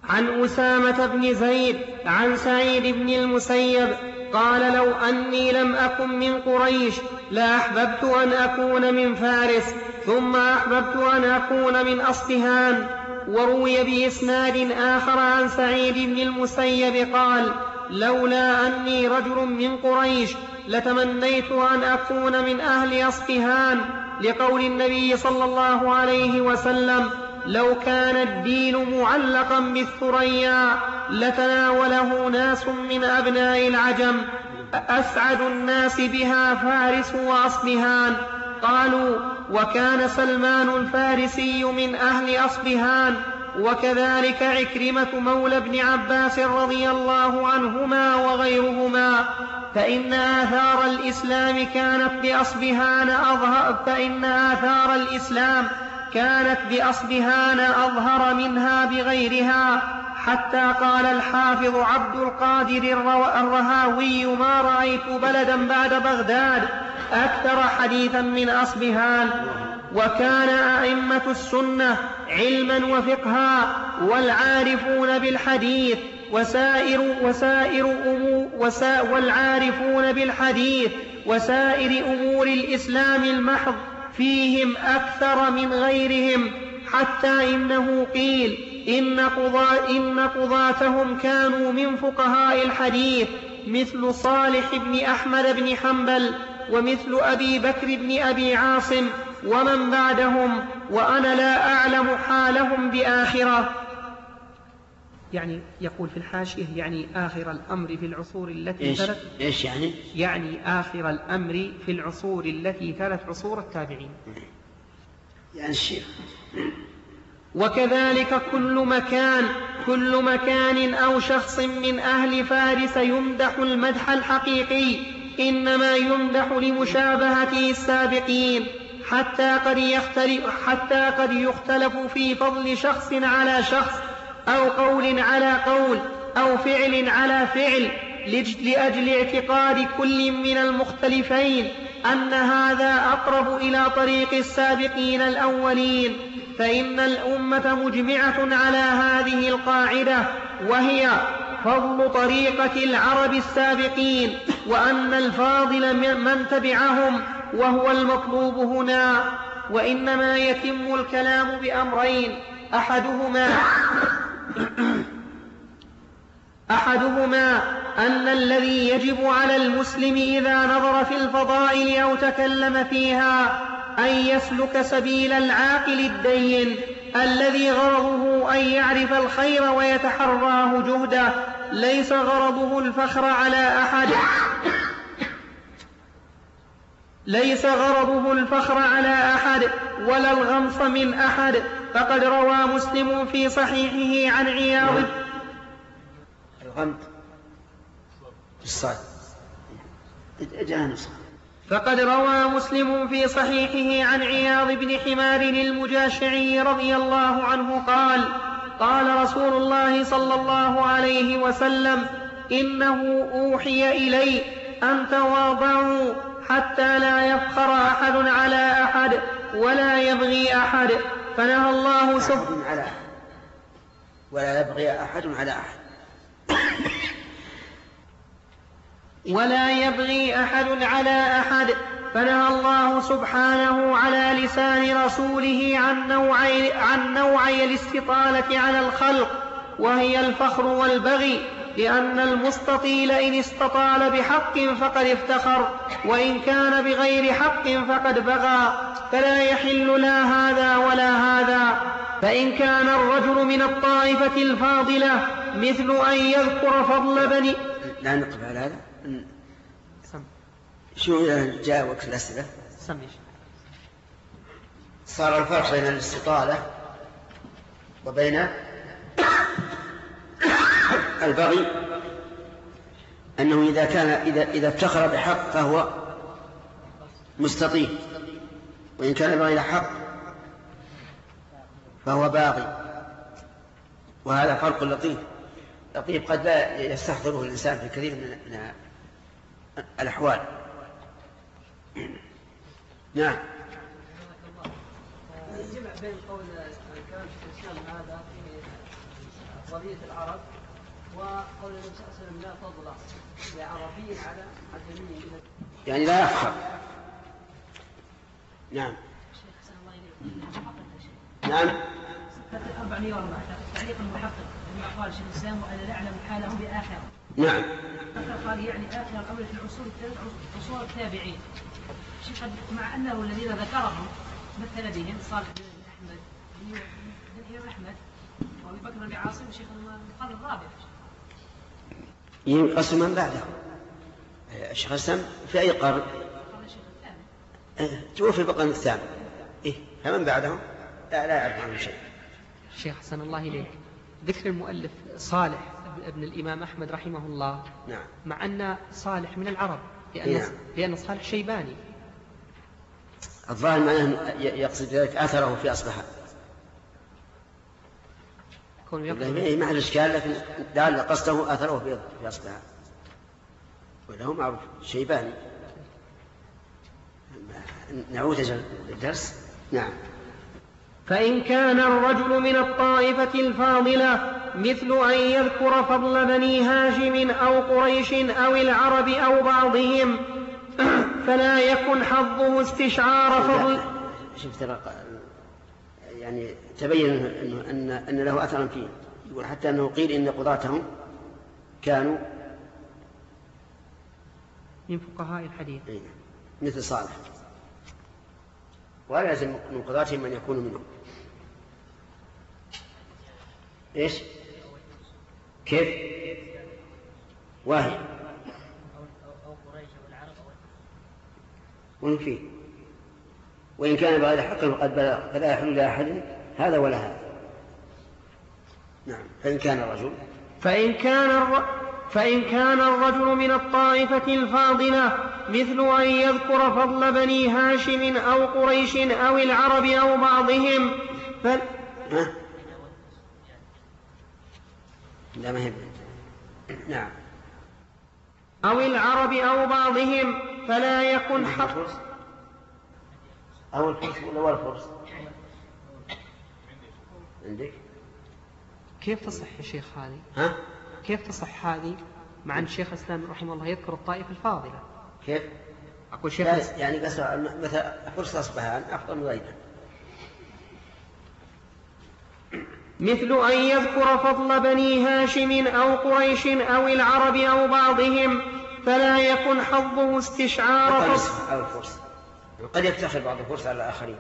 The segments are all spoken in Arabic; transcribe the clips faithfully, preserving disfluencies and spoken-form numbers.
عن أسامة بن زيد عن سعيد بن المسيب قال لو أني لم أكن من قريش لأحببت أن أكون من فارس ثم أحببت أن أكون من أصبهان. وروي بإسناد آخر عن سعيد بن المسيب قال لولا أني رجل من قريش لتمنيت أن أكون من أهل أصبهان، لقول النبي صلى الله عليه وسلم لو كان الدين معلقا بالثريا لتناوله ناس من أبناء العجم أسعد الناس بها فارس وأصبهان. قالوا وكان سلمان الفارسي من أهل أصبهان، وكذلك عكرمة مولى ابن عباس رضي الله عنهما وغيرهما. فإن آثار الإسلام كانت بأصبهان أظهر فإن آثار الإسلام كانت بأصبهان أظهر منها بغيرها، حتى قال الحافظ عبد القادر الرهاوي ما رأيت بلدا بعد بغداد أكثر حديثا من أصبهان. وكان أئمة السنة علما وفقها والعارفون بالحديث وسائر وسائر أمور وسا والعارفون بالحديث وسائر أمور الإسلام المحض فيهم أكثر من غيرهم، حتى إنه قيل إن, قضاء إن قضاتهم كانوا من فقهاء الحديث مثل صالح بن أحمد بن حنبل ومثل أبي بكر بن أبي عاصم ومن بعدهم، وأنا لا أعلم حالهم بآخرة. يعني يقول في الحاشية يعني آخر الأمر في العصور التي إيش؟ تلت إيش يعني؟ يعني آخر الأمر في العصور التي تلت عصور التابعين. يعني الشيخ. وكذلك كل مكان كل مكان أو شخص من أهل فارس يمدح المدح الحقيقي إنما يمدح لمشابهته السابقين، حتى قد يختلف, حتى قد يختلف في فضل شخص على شخص أو قول على قول أو فعل على فعل لأجل اعتقاد كل من المختلفين أن هذا أقرب إلى طريق السابقين الأولين. فإن الأمة مجمعة على هذه القاعدة، وهي فضل طريقة العرب السابقين، وأن الفاضل من تبعهم وهو المطلوب هنا. وإنما يتم الكلام بأمرين، أحدهما أحدهما أن الذي يجب على المسلم إذا نظر في الفضائل أو تكلم فيها أن يسلك سبيل العاقل الدين الذي غرضه أن يعرف الخير ويتحراه جهده، ليس غرضه الفخر على أحد ليس غرضه الفخر على أحد ولا الغمص من أحد. فقد روى مسلم في صحيحه عن عياض الغمط الصاد جانس فقد روى مسلم في صحيحه عن عياض بن حمار المجاشعي رضي الله عنه قال قال رسول الله صلى الله عليه وسلم إنه أوحي إلي أن تواضعوا حتى لا يفخر أحد على أحد ولا يبغي أحد، فنهى الله سبحانه على ولا يبغي أحد على أحد ولا يبغي أحد على أحد فنهى الله سبحانه على لسان رسوله عن نوعي, عن نوعي الاستطالة على الخلق، وهي الفخر والبغي، لأن المستطيل إن استطال بحق فقد افتخر، وإن كان بغير حق فقد بغى، فلا يحل لا هذا ولا هذا. فإن كان الرجل من الطائفة الفاضلة مثل أن يذكر فضل بني لا نقف على هذا. شو جاء وقت الأسئلة؟ صار الفرق بين الاستطالة وبين البغي أنه إذا كان إذا إذا افتخر بحق فهو مستطيل، وإن كان بغير حق فهو باغي. وهذا فرق لطيف لطيف قد لا يستحضره الإنسان في كثير من الأحوال. نعم. الجمع بين قول الكلام في الإسلام هذا في أفضلية العرب وقول النبي صلى الله عليه وسلم لا فضل لعربي على عجمي. يعني لا يفخر. نعم. نعم. أربعمائة وأربعة تعليق المحقق لما قال شيخ الإسلام وأنا لا أعلم حاله بآخر. نعم. قال يعني آخر الأمر في العصور الثلاث عصور التابعين. شيخ مع أنه الذين ذكرهم مثل بهم صالح بن أحمد بن إمام أحمد وأبي بكر بن عاصم شيخ القرن الرابع. ينقسم من بعده. الشيخ الإسلام في أي قرن؟ توفي بقرن الثامن. إيه فمن بعدهم لا لا يعرف عنه شيء. شيخ حسن الله إليك، ذكر المؤلف صالح ابن الإمام أحمد رحمه الله. نعم. مع أن صالح من العرب لأن, نعم. لأن صالح شيباني. الظاهر معناه يقصد ذلك أثره في أصبحان. ما على إشكال، لكن لعل قصده أثره في أصبحان وله معروف شيباني. نعود الدرس. نعم. فإن كان الرجل من الطائفة الفاضلة مثل أن يذكر فضل بني هاشم أو قريش أو العرب أو بعضهم فلا يكن حظه استشعار فضل. شفت يعني تبين إنه أن أن له أثرا فيه. يقول حتى أنه قيل إن قضاتهم كانوا من فقهاء الحديث مثل صالح، ولا يلزم من قضاتهم من يكون منهم. إيش كيف واهي ونفيه، وإن كان بغير حق فقد بلغ فلا يحل لأحد هذا ولا هذا. نعم. فإن كان الرجل فإن كان الر... فإن كان الرجل من الطائفة الفاضلة مثل أن يذكر فضل بني هاشم أو قريش أو العرب أو بعضهم ف... ها؟ لا ما هي. نعم. أو العرب أو بعضهم فلا يكن حق. أو الفرس ولا الفرس عندك؟ كيف تصح يا شيخ هذه؟ ها؟ كيف تصح هذه مع أن الشيخ الإسلام رحمه الله يذكر الطائفة الفاضلة؟ كيف؟ أقول شيخ يعني بس مثلا فرس أصبحان أفضل من غيره. مثل أن يذكر فضل بني هاشم أو قريش أو العرب أو بعضهم فلا يكن حظه استشعار فضل. أو الفرس قد يفتخر بعض الفرس على الآخرين.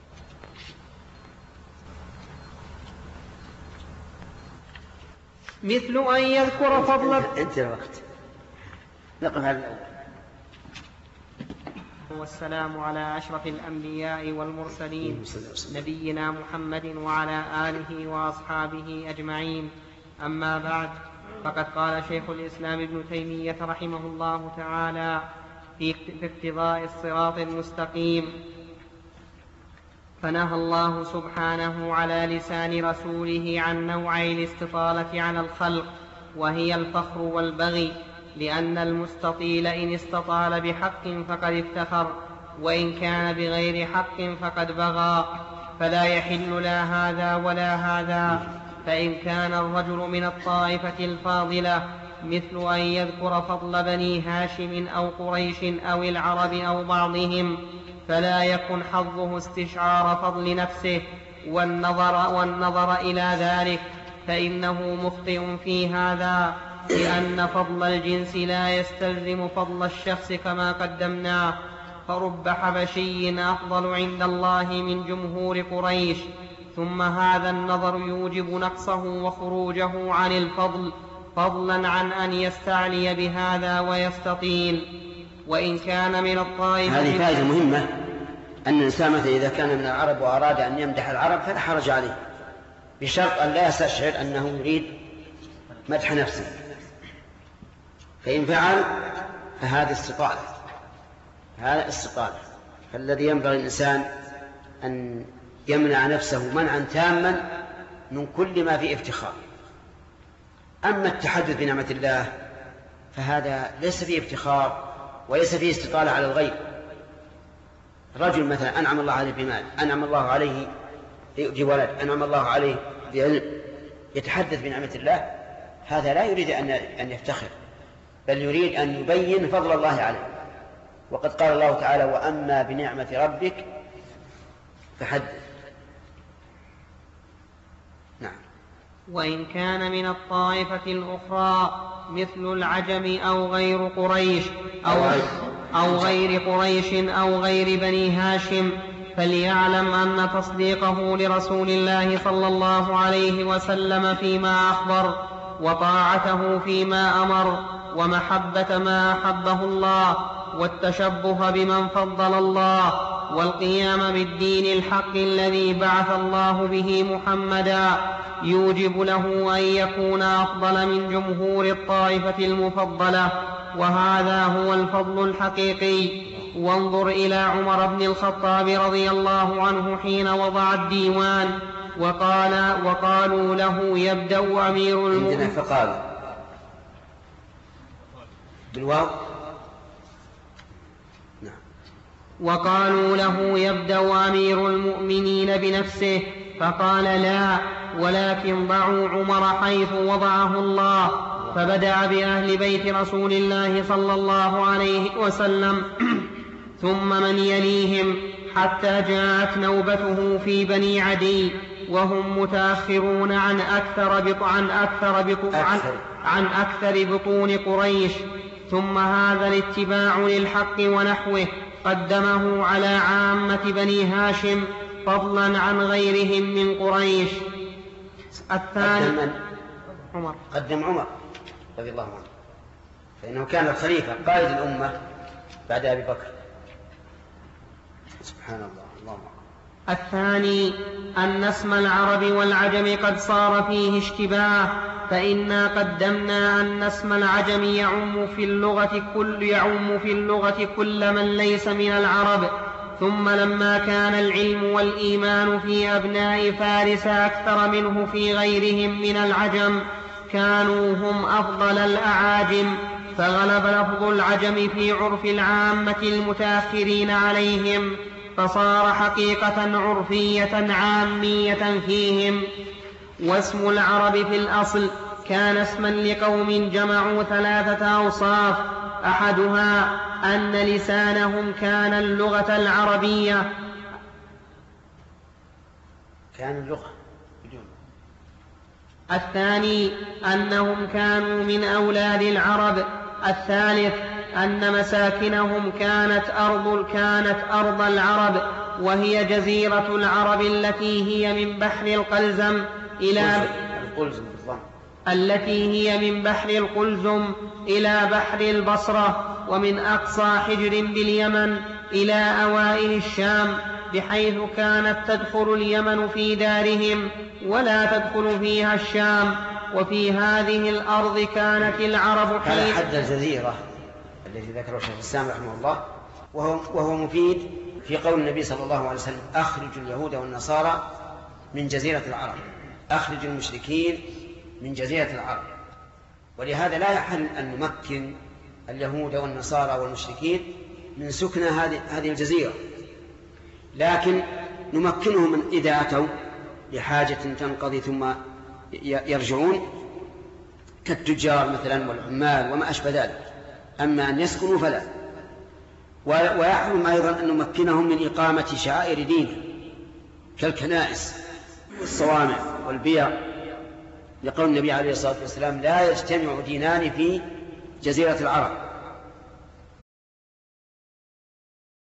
مثل أن يذكر فضل. انت الوقت نقف على الأول. والسلام على أشرف الأنبياء والمرسلين نبينا محمد وعلى آله وأصحابه أجمعين. أما بعد، فقد قال شيخ الإسلام ابن تيمية رحمه الله تعالى في اقتضاء الصراط المستقيم: فنهى الله سبحانه على لسان رسوله عن نوعي الاستطالة على الخلق، وهي الفخر والبغي، لأن المستطيل إن استطال بحق فقد افتخر، وإن كان بغير حق فقد بغى، فلا يحل لا هذا ولا هذا. فإن كان الرجل من الطائفة الفاضلة مثل أن يذكر فضل بني هاشم أو قريش أو العرب أو بعضهم فلا يكن حظه استشعار فضل نفسه والنظر, والنظر إلى ذلك، فإنه مخطئ في هذا، لأن فضل الجنس لا يستلزم فضل الشخص كما قدمناه. فرب حبشي أفضل عند الله من جمهور قريش، ثم هذا النظر يوجب نقصه وخروجه عن الفضل، فضلا عن أن يستعلي بهذا ويستطيل. وإن كان من الطائفة. هذه فائدة مهمة، أن الإنسان مثلا إذا كان من العرب وأراد أن يمدح العرب فلا حرج عليه، بشرط أن لا يستشعر أنه يريد مدح نفسه، فإن فعل فهذا استطالة، هذا استطالة. فالذي ينبغي الإنسان أن يمنع نفسه منعا تاما من كل ما فيه افتخار. أما التحدث بنعمة الله فهذا ليس فيه افتخار وليس فيه استطالة على الغير. رجل مثلا أنعم الله عليه بمال، أنعم الله عليه بولد، أنعم الله عليه بعلم، يتحدث بنعمة الله هذا لا يريد أن يفتخر، بل يريد أن يبين فضل الله عليه. وقد قال الله تعالى: وأما بنعمة ربك فحدث. نعم. وإن كان من الطائفة الأخرى مثل العجم أو غير قريش أو, أو غير قريش أو غير بني هاشم، فليعلم أن تصديقه لرسول الله صلى الله عليه وسلم فيما أخبر، وطاعته فيما أمر، ومحبة ما أحبه الله، والتشبه بمن فضل الله، والقيام بالدين الحق الذي بعث الله به محمدا يوجب له أن يكون أفضل من جمهور الطائفة المفضلة، وهذا هو الفضل الحقيقي. وانظر إلى عمر بن الخطاب رضي الله عنه حين وضع الديوان وقال وقالوا له يبدأ أمير المؤمنين فقال بالواو نعم. وقالوا له يبدأ أمير المؤمنين بنفسه، فقال لا، ولكن ضعوا عمر حيث وضعه الله، فبدأ بأهل بيت رسول الله صلى الله عليه وسلم ثم من يليهم، حتى جاءت نوبته في بني عدي وهم متأخرون عن أكثر بط عن أكثر بط عن, عن أكثر بطون قريش. ثم هذا الاتباع للحق ونحوه قدمه على عامة بني هاشم فضلا عن غيرهم من قريش. الثاني قدم عمر قدم عمر رضي الله عنه، فإنه كان الخليفة قائد الأمة بعد أبي بكر. سبحان الله. اللهم الثاني أن اسم العرب والعجم قد صار فيه اشتباه، فإنا قدمنا أن اسم العجم يعم في اللغة كل يعم في اللغة كل من ليس من العرب. ثم لما كان العلم والإيمان في أبناء فارس أكثر منه في غيرهم من العجم، كانوا هم أفضل الأعاجم، فغلب لفظ العجم في عرف العامة المتأخرين عليهم، فصار حقيقة عرفية عامية فيهم. واسم العرب في الأصل كان اسما لقوم جمعوا ثلاثة أوصاف، أحدها أن لسانهم كان اللغة العربية، كان اللغة الثاني أنهم كانوا من أولاد العرب، الثالث أن مساكنهم كانت أرض كانت أرض العرب، وهي جزيرة العرب التي هي من بحر القلزم إلى التي هي من بحر القلزم إلى بحر البصرة، ومن أقصى حجر باليمن إلى أوائل الشام، بحيث كانت تدخل اليمن في دارهم ولا تدخل فيها الشام. وفي هذه الأرض كانت العرب حين هذا حد الجزيرة التي ذكره شيخ الإسلام رحمه الله، وهو, وهو مفيد في قول النبي صلى الله عليه وسلم: أخرج اليهود والنصارى من جزيرة العرب، أخرج المشركين من جزيرة العرب. ولهذا لا يحل أن نمكن اليهود والنصارى والمشركين من سكن هذه هذه الجزيرة، لكن نمكنهم من إذا أتوا لحاجة تنقضي ثم يرجعون، كالتجار مثلا والعمال وما أشبه ذلك. أما أن يسكنوا فلا. ويحرم أيضا أن نمكنهم من إقامة شعائر دين كالكنائس والصوامع والبيع، لقول النبي عليه الصلاة والسلام: لا يجتمع دينان في جزيرة العرب.